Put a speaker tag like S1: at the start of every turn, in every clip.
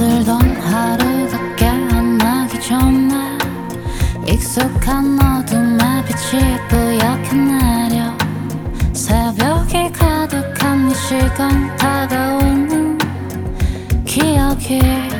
S1: 잠들던 하루가 깨어나기 전에 익숙한 어둠의 빛이 뿌옇게 내려 새벽이 가득한 이 시간 다가오는 기억이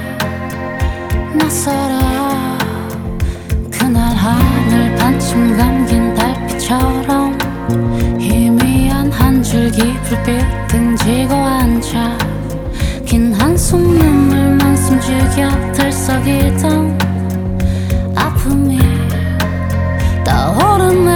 S1: 낯설어. 그날 하늘 반쯤 감긴 달빛처럼 희미한 한 줄기 불빛 등지고 앉아 긴 한숨 눈물만 숨죽여 들썩이던 아픔이 떠오르네.